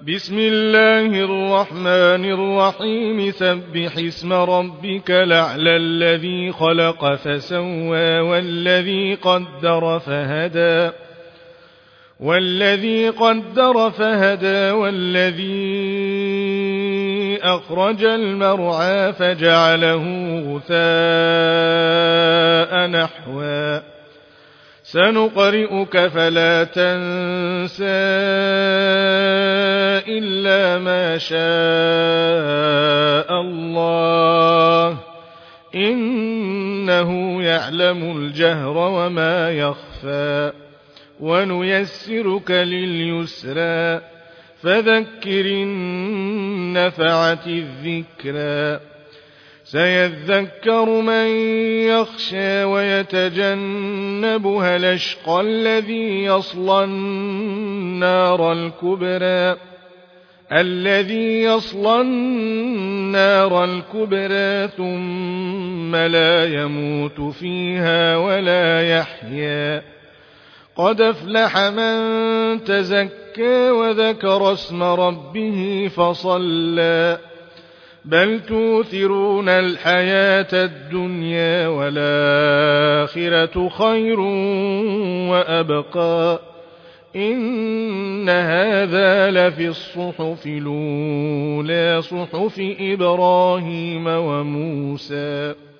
بسم الله الرحمن الرحيم سبح اسم ربك الأعلى الذي خلق فسوى والذي قدر فهدى والذي أخرج المرعى فجعله غثاء نحوا سنقرئك فلا تنسى إلا ما شاء الله إنه يعلم الجهر وما يخفى ونيسرك لليسرى فذكر إن نفعت الذكرى سيذكر من يخشى ويتجنبها الأشقى الذي يصلى النار الكبرى ثم لا يموت فيها ولا يحيا قد أفلح من تزكى وذكر اسم ربه فصلى بل توثرون الحياة الدنيا والآخرة خير وأبقى إن هذا لفي الصحف الأولى صحف إبراهيم وموسى